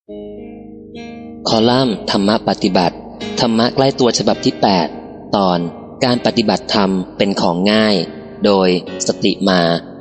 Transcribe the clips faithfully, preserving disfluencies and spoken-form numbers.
คอลัมน์ธรรมะปฏิบัติธรรมะใกล้ตัวฉบับที่แปดตอนการปฏิบัติธรรมเป็นของง่ายโดยสติมา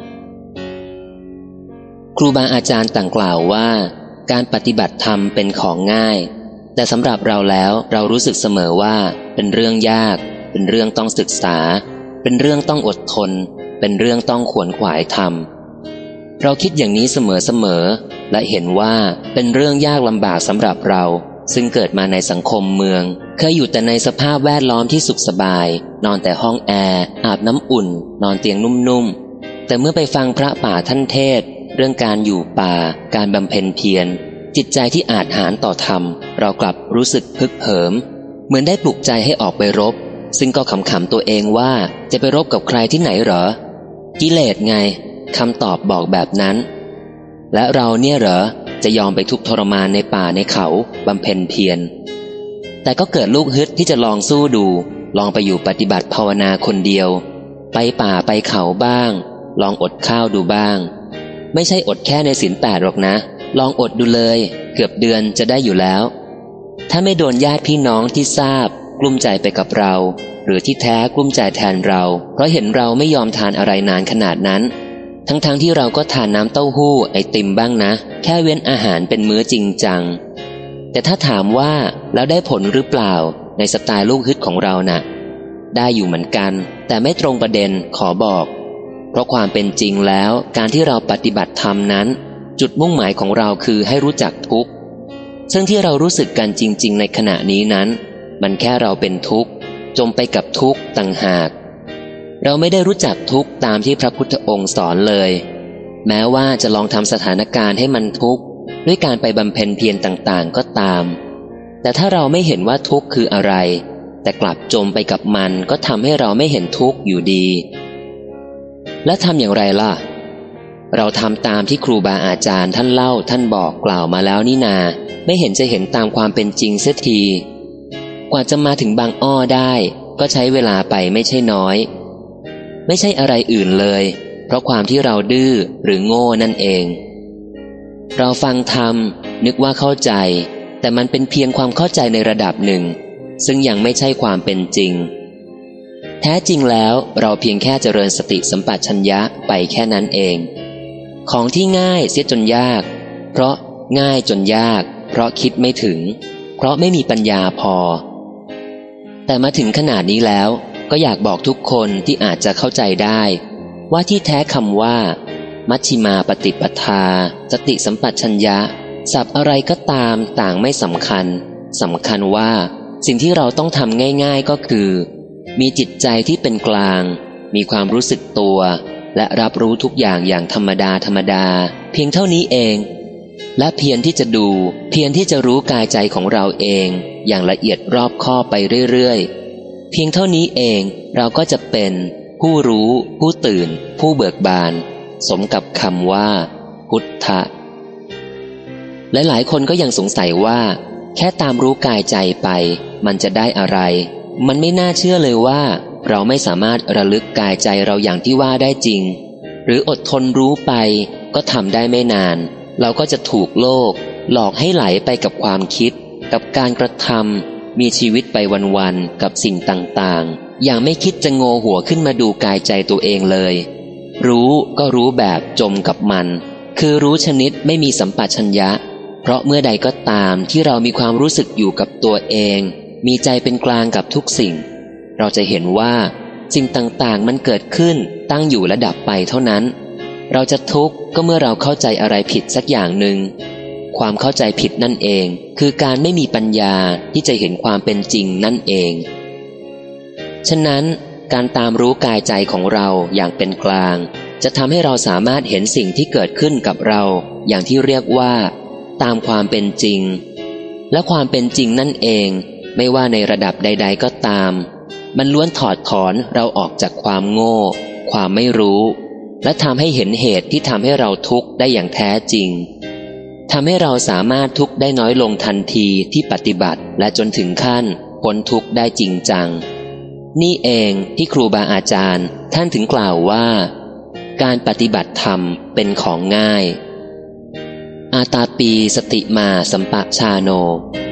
ครูบาอาจารย์ต่างกล่าวว่าการปฏิบัติธรรมเป็นของง่ายแต่สำหรับเราแล้วเรารู้สึกเสมอว่าเป็นเรื่องยากเป็นเรื่องต้องศึกษาเป็นเรื่องต้องอดทนเป็นเรื่องต้องขวนขวายทำเราคิดอย่างนี้เสมอๆและเห็นว่าเป็นเรื่องยากลำบากสำหรับเราซึ่งเกิดมาในสังคมเมืองเคยอยู่แต่ในสภาพแวดล้อมที่สุขสบายนอนแต่ห้องแอร์อาบน้ำอุ่นนอนเตียงนุ่มๆแต่เมื่อไปฟังพระป่าท่านเทศเรื่องการอยู่ป่าการบำเพ็ญเพียรจิตใจที่อาจหาญต่อธรรมเรากลับรู้สึกพึกเหิมเหมือนได้ปลุกใจให้ออกไปรบซึ่งก็ขำๆตัวเองว่าจะไปรบกับใครที่ไหนเหรอกิเลสไงคำตอบบอกแบบนั้นและเราเนี่ยเหรอจะยอมไปทุกข์ทรมานในป่าในเขาบำเพ็ญเพียรแต่ก็เกิดลูกฮึดที่จะลองสู้ดูลองไปอยู่ปฏิบัติภาวนาคนเดียวไปป่าไปเขาบ้างลองอดข้าวดูบ้างไม่ใช่อดแค่ในศีลแปดหรอกนะลองอดดูเลยเกือบเดือนจะได้อยู่แล้วถ้าไม่โดนญาติพี่น้องที่ทราบกลุ้มใจไปกับเราหรือที่แท้กลุ้มใจแทนเราเพราะเห็นเราไม่ยอมทานอะไรนานขนาดนั้นทั้งๆ ท, ที่เราก็ทานน้ำเต้าหู้ไอติมบ้างนะแค่เว้นอาหารเป็นมื้อจริงจังแต่ถ้าถามว่าแล้วได้ผลหรือเปล่าในสไตล์ลูกฮึดของเราน่ะได้อยู่เหมือนกันแต่ไม่ตรงประเด็นขอบอกเพราะความเป็นจริงแล้วการที่เราปฏิบัติธรรมนั้นจุดมุ่งหมายของเราคือให้รู้จักทุกข์ซึ่งที่เรารู้สึกกันจริงๆในขณะนี้นั้นมันแค่เราเป็นทุกข์จมไปกับทุกข์ต่างหากเราไม่ได้รู้จักทุกข์ตามที่พระพุทธองค์สอนเลยแม้ว่าจะลองทำสถานการณ์ให้มันทุกข์ด้วยการไปบำเพ็ญเพียรต่างๆก็ตามแต่ถ้าเราไม่เห็นว่าทุกข์คืออะไรแต่กลับจมไปกับมันก็ทำให้เราไม่เห็นทุกข์อยู่ดีและทำอย่างไรล่ะเราทำตามที่ครูบาอาจารย์ท่านเล่าท่านบอกกล่าวมาแล้วนี่นาไม่เห็นจะเห็นตามความเป็นจริงเสียทีกว่าจะมาถึงบางอ้อได้ก็ใช้เวลาไปไม่ใช่น้อยไม่ใช่อะไรอื่นเลยเพราะความที่เราดื้อหรือโง่นั่นเองเราฟังธรรมนึกว่าเข้าใจแต่มันเป็นเพียงความเข้าใจในระดับหนึ่งซึ่งยังไม่ใช่ความเป็นจริงแท้จริงแล้วเราเพียงแค่เจริญสติสัมปชัญญะไปแค่นั้นเองของที่ง่ายเสียจนยากเพราะง่ายจนยากเพราะคิดไม่ถึงเพราะไม่มีปัญญาพอแต่มาถึงขนาดนี้แล้วก็อยากบอกทุกคนที่อาจจะเข้าใจได้ว่าที่แท้คำว่ามัชฌิมาปฏิปทาสติสัมปชัญญะศัพท์อะไรก็ตามต่างไม่สำคัญสำคัญว่าสิ่งที่เราต้องทำง่ายๆก็คือมีจิตใจที่เป็นกลางมีความรู้สึกตัวและรับรู้ทุกอย่างอย่างธรรมดาธรรมดาเพียงเท่านี้เองและเพียรที่จะดูเพียรที่จะรู้กายใจของเราเองอย่างละเอียดรอบคอบไปเรื่อยๆเพียงเท่านี้เองเราก็จะเป็นผู้รู้ผู้ตื่นผู้เบิกบานสมกับคำว่าพุทธะและหลายคนก็ยังสงสัยว่าแค่ตามรู้กายใจไปมันจะได้อะไรมันไม่น่าเชื่อเลยว่าเราไม่สามารถระลึกกายใจเราอย่างที่ว่าได้จริงหรืออดทนรู้ไปก็ทำได้ไม่นานเราก็จะถูกโลกหลอกให้ไหลไปกับความคิดกับการกระทำมีชีวิตไปวันๆกับสิ่งต่างๆอย่างไม่คิดจะโงหัวขึ้นมาดูกายใจตัวเองเลยรู้ก็รู้แบบจมกับมันคือรู้ชนิดไม่มีสัมปชัญญะเพราะเมื่อใดก็ตามที่เรามีความรู้สึกอยู่กับตัวเองมีใจเป็นกลางกับทุกสิ่งเราจะเห็นว่าสิ่งต่างๆมันเกิดขึ้นตั้งอยู่และดับไปเท่านั้นเราจะทุกข์ก็เมื่อเราเข้าใจอะไรผิดสักอย่างหนึ่งความเข้าใจผิดนั่นเองคือการไม่มีปัญญาที่จะเห็นความเป็นจริงนั่นเองฉะนั้นการตามรู้กายใจของเราอย่างเป็นกลางจะทำให้เราสามารถเห็นสิ่งที่เกิดขึ้นกับเราอย่างที่เรียกว่าตามความเป็นจริงและความเป็นจริงนั่นเองไม่ว่าในระดับใดๆก็ตามมันล้วนถอดถอนเราออกจากความโง่ความไม่รู้และทำให้เห็นเหตุที่ทำให้เราทุกข์ได้อย่างแท้จริงทำให้เราสามารถทุกข์ได้น้อยลงทันทีที่ปฏิบัติและจนถึงขั้นพ้นทุกข์ได้จริงจังนี่เองที่ครูบาอาจารย์ท่านถึงกล่าวว่าการปฏิบัติธรรมเป็นของง่ายอาตาปีสติมาสัมปะชาโน